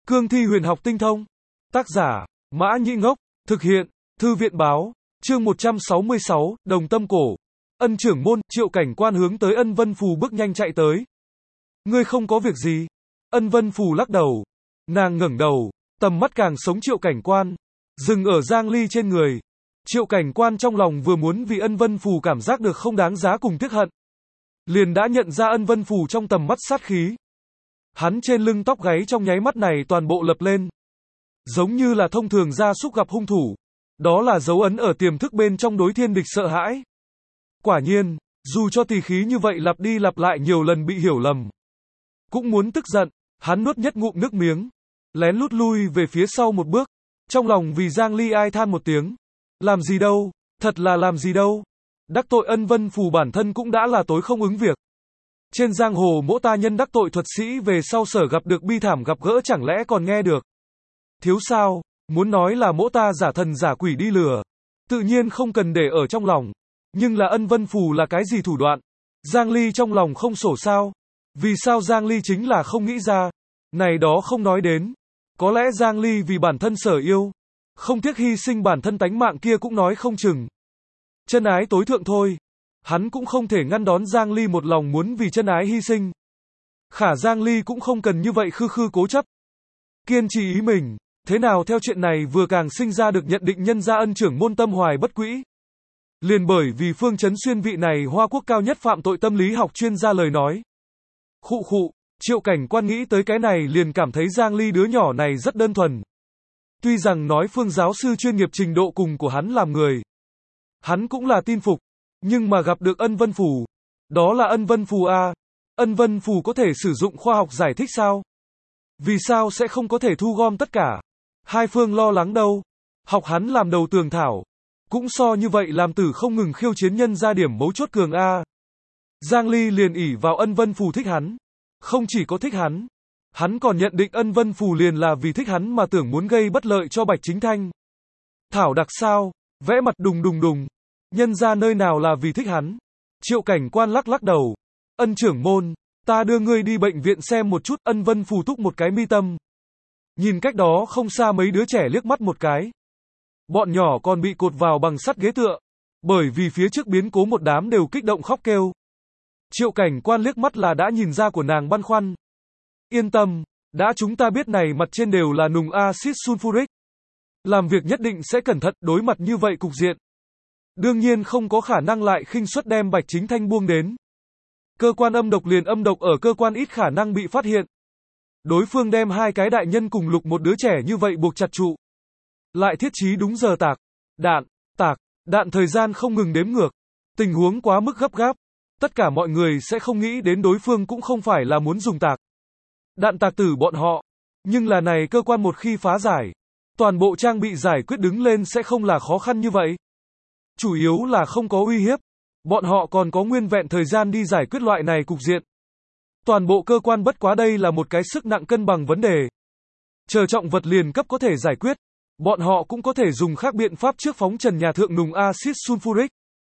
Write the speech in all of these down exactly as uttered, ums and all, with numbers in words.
Cương thi huyền học tinh thông. Tác giả, Mã Nhĩ Ngốc. Thực hiện, Thư viện báo. Chương một trăm sáu mươi sáu, Đồng Tâm Cổ. Ân trưởng môn, Triệu Cảnh Quan hướng tới Ân Vân Phù bước nhanh chạy tới. Ngươi không có việc gì? Ân Vân Phù lắc đầu. Nàng ngẩng đầu, tầm mắt càng sống Triệu Cảnh Quan, dừng ở Giang Ly trên người. Triệu Cảnh Quan trong lòng vừa muốn vì Ân Vân Phù cảm giác được không đáng giá cùng tiếc hận, liền đã nhận ra Ân Vân Phù trong tầm mắt sát khí. Hắn trên lưng tóc gáy trong nháy mắt này toàn bộ lập lên, giống như là thông thường gia súc gặp hung thủ. Đó là dấu ấn ở tiềm thức bên trong đối thiên địch sợ hãi. Quả nhiên, dù cho tỳ khí như vậy lặp đi lặp lại nhiều lần bị hiểu lầm, cũng muốn tức giận, hắn nuốt nhất ngụm nước miếng, lén lút lui về phía sau một bước, trong lòng vì Giang Ly ai than một tiếng. Làm gì đâu, thật là làm gì đâu. Đắc tội Ân Vân Phù bản thân cũng đã là tối không ứng việc. Trên giang hồ mỗi ta nhân đắc tội thuật sĩ về sau sở gặp được bi thảm gặp gỡ chẳng lẽ còn nghe được. Thiếu sao, muốn nói là mỗi ta giả thần giả quỷ đi lừa, tự nhiên không cần để ở trong lòng. Nhưng là Ân Vân Phù là cái gì thủ đoạn? Giang Ly trong lòng không sổ sao? Vì sao Giang Ly chính là không nghĩ ra? Này đó không nói đến. Có lẽ Giang Ly vì bản thân sở yêu, không tiếc hy sinh bản thân tánh mạng kia cũng nói không chừng. Chân ái tối thượng thôi. Hắn cũng không thể ngăn đón Giang Ly một lòng muốn vì chân ái hy sinh. Khả Giang Ly cũng không cần như vậy khư khư cố chấp. Kiên trì ý mình. Thế nào theo chuyện này vừa càng sinh ra được nhận định nhân gia Ân trưởng môn tâm hoài bất quỹ. Liền bởi vì Phương Chấn Xuyên vị này Hoa Quốc cao nhất phạm tội tâm lý học chuyên gia lời nói. Khụ khụ, Triệu Cảnh Quan nghĩ tới cái này liền cảm thấy Giang Ly đứa nhỏ này rất đơn thuần. Tuy rằng nói Phương giáo sư chuyên nghiệp trình độ cùng của hắn làm người, hắn cũng là tin phục, nhưng mà gặp được Ân Vân Phù, đó là Ân Vân Phù a, Ân Vân Phù có thể sử dụng khoa học giải thích sao? Vì sao sẽ không có thể thu gom tất cả? Hai phương lo lắng đâu? Học hắn làm đầu tường thảo, cũng so như vậy làm tử không ngừng khiêu chiến nhân ra điểm mấu chốt cường a. Giang Ly liền ỷ vào Ân Vân Phù thích hắn, không chỉ có thích hắn, hắn còn nhận định Ân Vân Phù liền là vì thích hắn mà tưởng muốn gây bất lợi cho Bạch Chính Thanh. Thảo đặc sao, vẽ mặt đùng đùng đùng, nhân ra nơi nào là vì thích hắn. Triệu Cảnh Quan lắc lắc đầu. Ân trưởng môn, ta đưa ngươi đi bệnh viện xem một chút. Ân Vân Phù thúc một cái mi tâm, nhìn cách đó không xa mấy đứa trẻ liếc mắt một cái. Bọn nhỏ còn bị cột vào bằng sắt ghế tựa, bởi vì phía trước biến cố một đám đều kích động khóc kêu. Triệu Cảnh Quan liếc mắt là đã nhìn ra của nàng băn khoăn. Yên tâm, đã chúng ta biết này mặt trên đều là nùng axit sulfuric. Làm việc nhất định sẽ cẩn thận, đối mặt như vậy cục diện. Đương nhiên không có khả năng lại khinh suất đem Bạch Chính Thanh buông đến. Cơ quan âm độc liền âm độc ở cơ quan ít khả năng bị phát hiện. Đối phương đem hai cái đại nhân cùng lục một đứa trẻ như vậy buộc chặt trụ. Lại thiết trí đúng giờ tạc, đạn, tạc, đạn thời gian không ngừng đếm ngược. Tình huống quá mức gấp gáp. Tất cả mọi người sẽ không nghĩ đến đối phương cũng không phải là muốn dùng tạc đạn tạc tử bọn họ. Nhưng là này cơ quan một khi phá giải, toàn bộ trang bị giải quyết đứng lên sẽ không là khó khăn như vậy. Chủ yếu là không có uy hiếp. Bọn họ còn có nguyên vẹn thời gian đi giải quyết loại này cục diện. Toàn bộ cơ quan bất quá đây là một cái sức nặng cân bằng vấn đề. Chờ trọng vật liền cấp có thể giải quyết. Bọn họ cũng có thể dùng khác biện pháp trước phóng trần nhà thượng nùng axit sulfuric.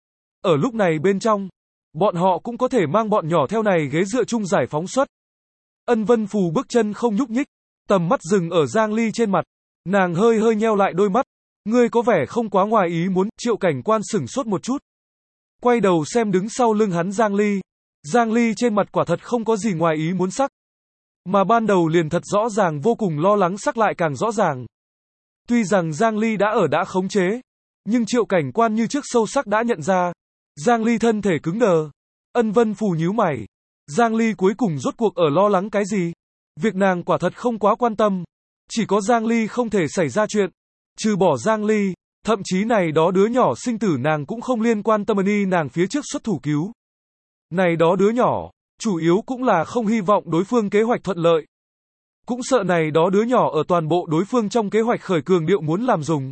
Ở lúc này bên trong, bọn họ cũng có thể mang bọn nhỏ theo này ghế dựa chung giải phóng xuất. Ân Vân Phù bước chân không nhúc nhích, tầm mắt dừng ở Giang Ly trên mặt. Nàng hơi hơi nheo lại đôi mắt. Ngươi có vẻ không quá ngoài ý muốn. Triệu Cảnh Quan sửng sốt một chút, quay đầu xem đứng sau lưng hắn Giang Ly. Giang Ly trên mặt quả thật không có gì ngoài ý muốn sắc, mà ban đầu liền thật rõ ràng vô cùng lo lắng sắc lại càng rõ ràng. Tuy rằng Giang Ly đã ở đã khống chế, nhưng Triệu Cảnh Quan như trước sâu sắc đã nhận ra. Giang Ly thân thể cứng đờ. Ân Vân Phù nhíu mày. Giang Ly cuối cùng rốt cuộc ở lo lắng cái gì? Việc nàng quả thật không quá quan tâm. Chỉ có Giang Ly không thể xảy ra chuyện. Trừ bỏ Giang Ly, thậm chí này đó đứa nhỏ sinh tử nàng cũng không liên quan tâm ni nàng phía trước xuất thủ cứu. Này đó đứa nhỏ, chủ yếu cũng là không hy vọng đối phương kế hoạch thuận lợi. Cũng sợ này đó đứa nhỏ ở toàn bộ đối phương trong kế hoạch khởi cường điệu muốn làm dùng.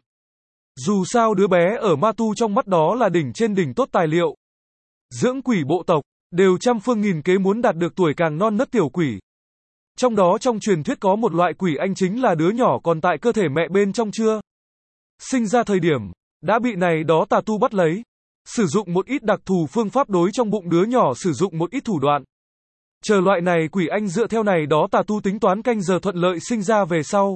Dù sao đứa bé ở ma tu trong mắt đó là đỉnh trên đỉnh tốt tài liệu. Dưỡng quỷ bộ tộc, đều trăm phương nghìn kế muốn đạt được tuổi càng non nớt tiểu quỷ. Trong đó trong truyền thuyết có một loại quỷ anh chính là đứa nhỏ còn tại cơ thể mẹ bên trong chưa sinh ra thời điểm, đã bị này đó tà tu bắt lấy. Sử dụng một ít đặc thù phương pháp đối trong bụng đứa nhỏ sử dụng một ít thủ đoạn. Chờ loại này quỷ anh dựa theo này đó tà tu tính toán canh giờ thuận lợi sinh ra về sau,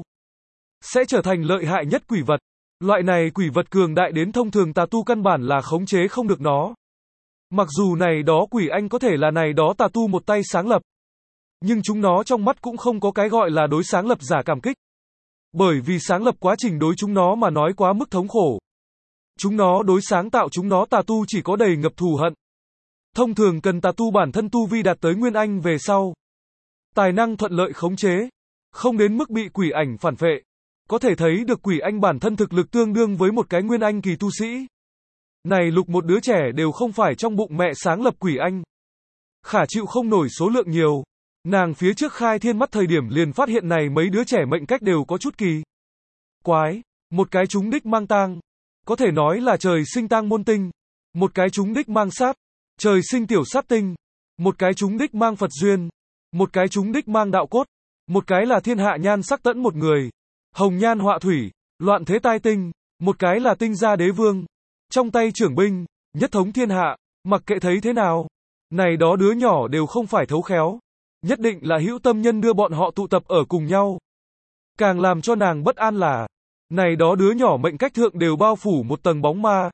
sẽ trở thành lợi hại nhất quỷ vật. Loại này quỷ vật cường đại đến thông thường tà tu căn bản là khống chế không được nó. Mặc dù này đó quỷ anh có thể là này đó tà tu một tay sáng lập, nhưng chúng nó trong mắt cũng không có cái gọi là đối sáng lập giả cảm kích. Bởi vì sáng lập quá trình đối chúng nó mà nói quá mức thống khổ. Chúng nó đối sáng tạo chúng nó tà tu chỉ có đầy ngập thù hận. Thông thường cần tà tu bản thân tu vi đạt tới nguyên anh về sau, tài năng thuận lợi khống chế, không đến mức bị quỷ ảnh phản phệ. Có thể thấy được quỷ anh bản thân thực lực tương đương với một cái nguyên anh kỳ tu sĩ. Này lục một đứa trẻ đều không phải trong bụng mẹ sáng lập quỷ anh. Khả chịu không nổi số lượng nhiều. Nàng phía trước khai thiên mắt thời điểm liền phát hiện này mấy đứa trẻ mệnh cách đều có chút kỳ quái. Một cái chúng đích mang tang, có thể nói là trời sinh tang môn tinh. Một cái chúng đích mang sát, trời sinh tiểu sát tinh. Một cái chúng đích mang Phật duyên. Một cái chúng đích mang đạo cốt. Một cái là thiên hạ nhan sắc tẫn một người. Hồng nhan họa thủy, loạn thế tai tinh. Một cái là tinh gia đế vương. Trong tay trưởng binh, nhất thống thiên hạ. Mặc kệ thấy thế nào, này đó đứa nhỏ đều không phải thấu khéo. Nhất định là hữu tâm nhân đưa bọn họ tụ tập ở cùng nhau. Càng làm cho nàng bất an là, này đó đứa nhỏ mệnh cách thượng đều bao phủ một tầng bóng ma.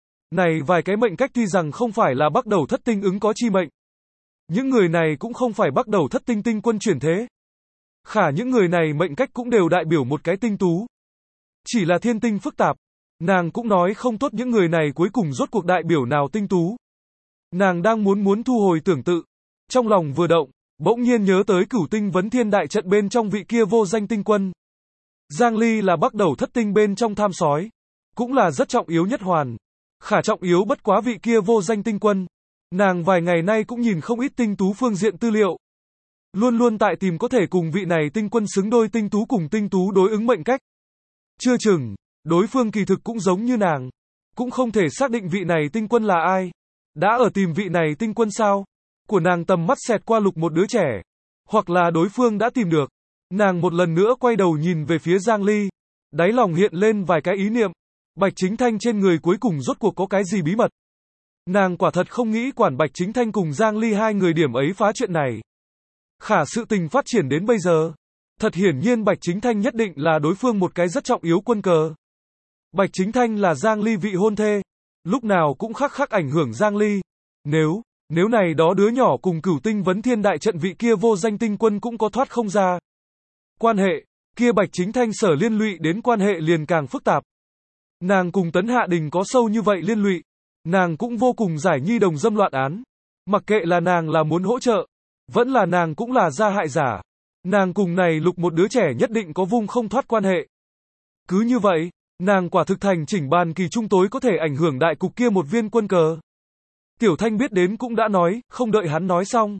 Này vài cái mệnh cách tuy rằng không phải là bắt đầu thất tinh ứng có chi mệnh. Những người này cũng không phải bắt đầu thất tinh tinh quân chuyển thế. Khả những người này mệnh cách cũng đều đại biểu một cái tinh tú. Chỉ là thiên tinh phức tạp. Nàng cũng nói không tốt những người này cuối cùng rốt cuộc đại biểu nào tinh tú. Nàng đang muốn muốn thu hồi tưởng tự. Trong lòng vừa động, bỗng nhiên nhớ tới cửu tinh vấn thiên đại trận bên trong vị kia vô danh tinh quân. Giang Ly là bắt đầu thất tinh bên trong tham sói. Cũng là rất trọng yếu nhất hoàn. Khả trọng yếu bất quá vị kia vô danh tinh quân. Nàng vài ngày nay cũng nhìn không ít tinh tú phương diện tư liệu. Luôn luôn tại tìm có thể cùng vị này tinh quân xứng đôi tinh tú cùng tinh tú đối ứng mệnh cách. Chưa chừng, đối phương kỳ thực cũng giống như nàng. Cũng không thể xác định vị này tinh quân là ai. Đã ở tìm vị này tinh quân sao? Của nàng tầm mắt xẹt qua lục một đứa trẻ. Hoặc là đối phương đã tìm được. Nàng một lần nữa quay đầu nhìn về phía Giang Ly. Đáy lòng hiện lên vài cái ý niệm. Bạch Chính Thanh trên người cuối cùng rốt cuộc có cái gì bí mật. Nàng quả thật không nghĩ quản Bạch Chính Thanh cùng Giang Ly hai người điểm ấy phá chuyện này. Khả sự tình phát triển đến bây giờ. Thật hiển nhiên Bạch Chính Thanh nhất định là đối phương một cái rất trọng yếu quân cờ. Bạch Chính Thanh là Giang Ly vị hôn thê. Lúc nào cũng khắc khắc ảnh hưởng Giang Ly. Nếu, nếu này đó đứa nhỏ cùng cửu tinh vấn thiên đại trận vị kia vô danh tinh quân cũng có thoát không ra. Quan hệ, kia Bạch Chính Thanh sở liên lụy đến quan hệ liền càng phức tạp. Nàng cùng Tấn Hạ Đình có sâu như vậy liên lụy. Nàng cũng vô cùng giải nhi đồng dâm loạn án. Mặc kệ là nàng là muốn hỗ trợ, vẫn là nàng cũng là gia hại giả. Nàng cùng này lục một đứa trẻ nhất định có vung không thoát quan hệ. Cứ như vậy, nàng quả thực thành chỉnh bàn kỳ trung tối có thể ảnh hưởng đại cục kia một viên quân cờ. Tiểu Thanh biết đến cũng đã nói, không đợi hắn nói xong.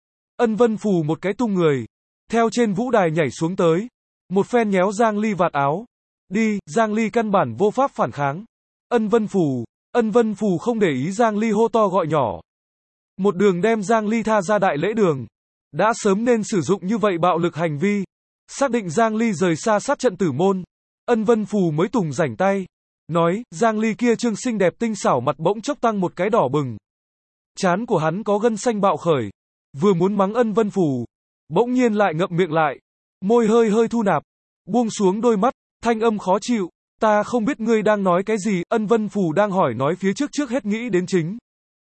Ân Vân Phù một cái tung người, theo trên vũ đài nhảy xuống tới. Một phen nhéo Giang Ly vạt áo. Đi, Giang Ly căn bản vô pháp phản kháng. Ân Vân Phù, Ân Vân Phù không để ý Giang Ly hô to gọi nhỏ. Một đường đem Giang Ly tha ra đại lễ đường. Đã sớm nên sử dụng như vậy bạo lực hành vi. Xác định Giang Ly rời xa sát trận tử môn. Ân Vân Phù mới tùng rảnh tay. Nói, Giang Ly kia trương xinh đẹp tinh xảo mặt bỗng chốc tăng một cái đỏ bừng. Trán của hắn có gân xanh bạo khởi. Vừa muốn mắng Ân Vân Phù, bỗng nhiên lại ngậm miệng lại. Môi hơi hơi thu nạp. Buông xuống đôi mắt, thanh âm khó chịu. Ta không biết ngươi đang nói cái gì. Ân Vân Phù đang hỏi nói phía trước trước hết nghĩ đến chính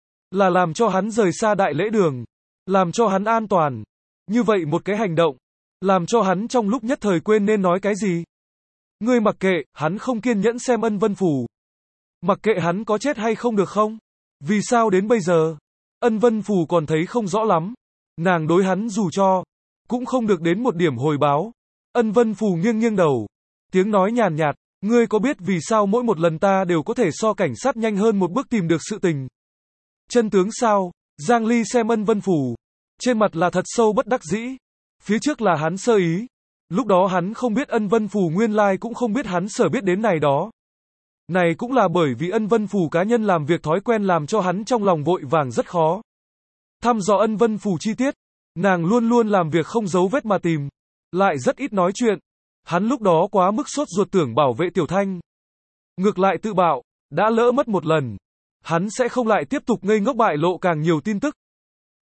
là làm cho hắn rời xa đại lễ đường. Làm cho hắn an toàn. Như vậy một cái hành động. Làm cho hắn trong lúc nhất thời quên nên nói cái gì. Ngươi mặc kệ, hắn không kiên nhẫn xem Ân Vân Phù. Mặc kệ hắn có chết hay không được không? Vì sao đến bây giờ? Ân Vân Phù còn thấy không rõ lắm. Nàng đối hắn dù cho, cũng không được đến một điểm hồi báo. Ân Vân Phù nghiêng nghiêng đầu. Tiếng nói nhàn nhạt, ngươi có biết vì sao mỗi một lần ta đều có thể so cảnh sát nhanh hơn một bước tìm được sự tình? Chân tướng sao? Giang Ly xem Ân Vân Phù. Trên mặt là thật sâu bất đắc dĩ. Phía trước là hắn sơ ý. Lúc đó hắn không biết Ân Vân Phù nguyên lai cũng không biết hắn sở biết đến này đó. Này cũng là bởi vì Ân Vân Phù cá nhân làm việc thói quen làm cho hắn trong lòng vội vàng rất khó. Thăm dò Ân Vân Phù chi tiết. Nàng luôn luôn làm việc không giấu vết mà tìm. Lại rất ít nói chuyện. Hắn lúc đó quá mức sốt ruột tưởng bảo vệ Tiểu Thanh. Ngược lại tự bạo, đã lỡ mất một lần. Hắn sẽ không lại tiếp tục ngây ngốc bại lộ càng nhiều tin tức.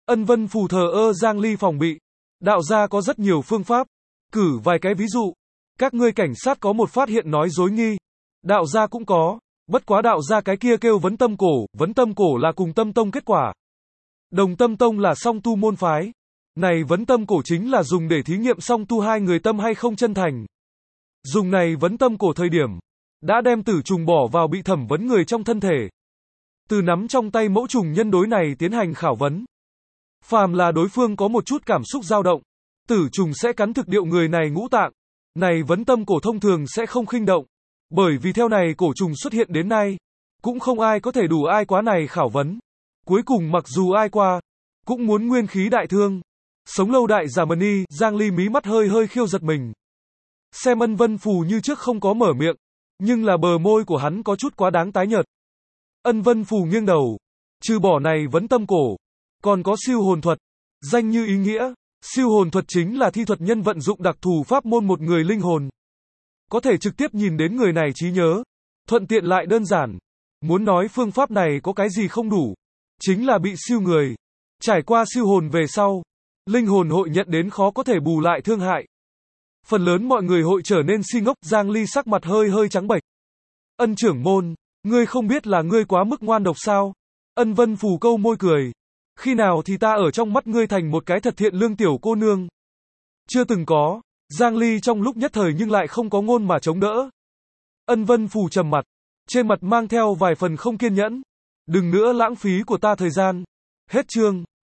Ân Vân Phù thờ ơ Giang Ly phòng bị. Đạo gia có rất nhiều phương pháp. Cử vài cái ví dụ. Các ngươi cảnh sát có một phát hiện nói dối nghi. Đạo gia cũng có. Bất quá đạo gia cái kia kêu vấn tâm cổ, vấn tâm cổ là cùng tâm tông kết quả. Đồng tâm tông là song tu môn phái. Này vấn tâm cổ chính là dùng để thí nghiệm song tu hai người tâm hay không chân thành. Dùng này vấn tâm cổ thời điểm, đã đem tử trùng bỏ vào bị thẩm vấn người trong thân thể. Từ nắm trong tay mẫu trùng nhân đối này tiến hành khảo vấn. Phàm là đối phương có một chút cảm xúc dao động, tử trùng sẽ cắn thực điệu người này ngũ tạng. Này vấn tâm cổ thông thường sẽ không khinh động. Bởi vì theo này cổ trùng xuất hiện đến nay, cũng không ai có thể đủ ai quá này khảo vấn. Cuối cùng mặc dù ai qua, cũng muốn nguyên khí đại thương. Sống lâu đại giả mần y, Giang Ly mí mắt hơi hơi khiêu giật mình. Xem Ân Vân Phù như trước không có mở miệng, nhưng là bờ môi của hắn có chút quá đáng tái nhợt. Ân Vân Phù nghiêng đầu, trừ bỏ này vấn tâm cổ, còn có siêu hồn thuật. Danh như ý nghĩa, siêu hồn thuật chính là thi thuật nhân vận dụng đặc thù pháp môn một người linh hồn. Có thể trực tiếp nhìn đến người này trí nhớ, thuận tiện lại đơn giản. Muốn nói phương pháp này có cái gì không đủ, chính là bị siêu người. Trải qua siêu hồn về sau, linh hồn hội nhận đến khó có thể bù lại thương hại. Phần lớn mọi người hội trở nên si ngốc. Giang Ly sắc mặt hơi hơi trắng bệch. Ân trưởng môn, ngươi không biết là ngươi quá mức ngoan độc sao? Ân Vân Phù câu môi cười. Khi nào thì ta ở trong mắt ngươi thành một cái thật thiện lương tiểu cô nương? Chưa từng có. Giang Ly trong lúc nhất thời nhưng lại không có ngôn mà chống đỡ. Ân Vân Phù trầm mặt, trên mặt mang theo vài phần không kiên nhẫn. Đừng nữa lãng phí của ta thời gian. Hết chương.